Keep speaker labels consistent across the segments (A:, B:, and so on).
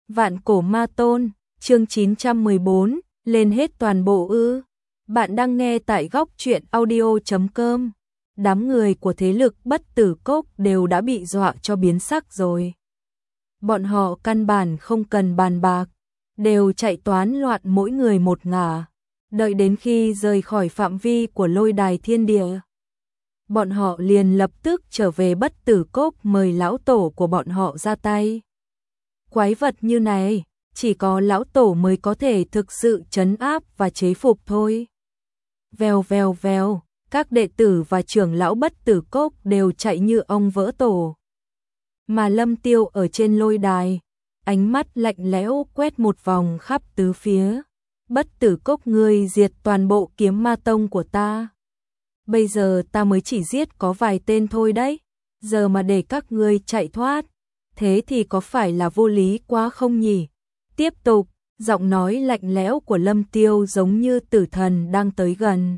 A: Vạn cổ ma tôn, chương 914, lên hết toàn bộ ư. Bạn đang nghe tại góc truyện audio.com. Đám người của thế lực Bất Tử Cốc đều đã bị dọa cho biến sắc rồi. Bọn họ căn bản không cần bàn bạc, đều chạy toán loạn mỗi người một ngả, đợi đến khi rời khỏi phạm vi của lôi đài thiên địa. Bọn họ liền lập tức trở về Bất Tử Cốc mời lão tổ của bọn họ ra tay. Quái vật như này, chỉ có lão tổ mới có thể thực sự trấn áp và chế phục thôi. Vèo vèo vèo, các đệ tử và trưởng lão Bất Tử Cốc đều chạy như ong vỡ tổ. Mà Lâm Tiêu ở trên lôi đài, ánh mắt lạnh lẽo quét một vòng khắp tứ phía. Bất Tử Cốc ngươi diệt toàn bộ kiếm ma tông của ta. Bây giờ ta mới chỉ giết có vài tên thôi đấy, giờ mà để các ngươi chạy thoát, thế thì có phải là vô lý quá không nhỉ? Tiếp tục, giọng nói lạnh lẽo của Lâm Tiêu giống như tử thần đang tới gần.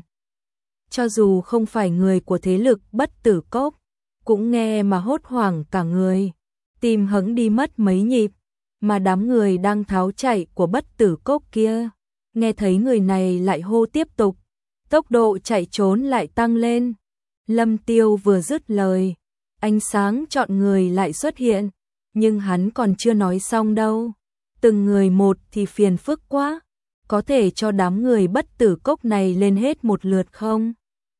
A: Cho dù không phải người của thế lực Bất Tử Cốc, cũng nghe mà hốt hoảng cả người, tim hững đi mất mấy nhịp, mà đám người đang tháo chạy của Bất Tử Cốc kia, nghe thấy người này lại hô tiếp tục, tốc độ chạy trốn lại tăng lên. Lâm Tiêu vừa dứt lời, ánh sáng chọn người lại xuất hiện, nhưng hắn còn chưa nói xong đâu. Từng người một thì phiền phức quá, có thể cho đám người Bất Tử Cốc này lên hết một lượt không?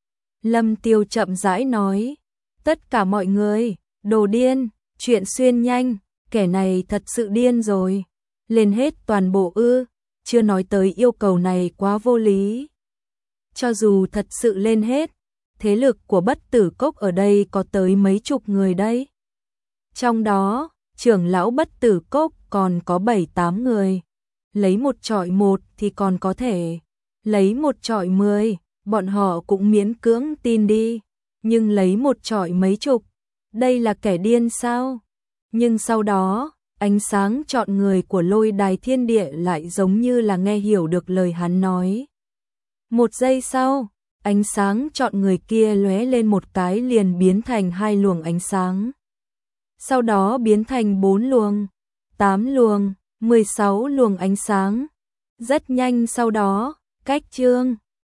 A: Lâm Tiêu chậm rãi nói, tất cả mọi người, đồ điên, chuyện xuyên nhanh, kẻ này thật sự điên rồi. Lên hết toàn bộ ư, chưa nói tới yêu cầu này quá vô lý. Cho dù thật sự lên hết, thế lực của Bất Tử Cốc ở đây có tới mấy chục người đấy. Trong đó, trưởng lão Bất Tử Cốc còn có 7-8 người. Lấy một chọi một thì còn có thể. Lấy một chọi 10, bọn họ cũng miễn cưỡng tin đi. Nhưng lấy một chọi mấy chục, đây là kẻ điên sao? Nhưng sau đó, ánh sáng chọn người của lôi đài thiên địa lại giống như là nghe hiểu được lời hắn nói. Một giây sau, ánh sáng chọn người kia lóe lên một cái liền biến thành 2 luồng ánh sáng. Sau đó biến thành 4 luồng, 8 luồng, 16 luồng ánh sáng. Rất nhanh sau đó, cách chương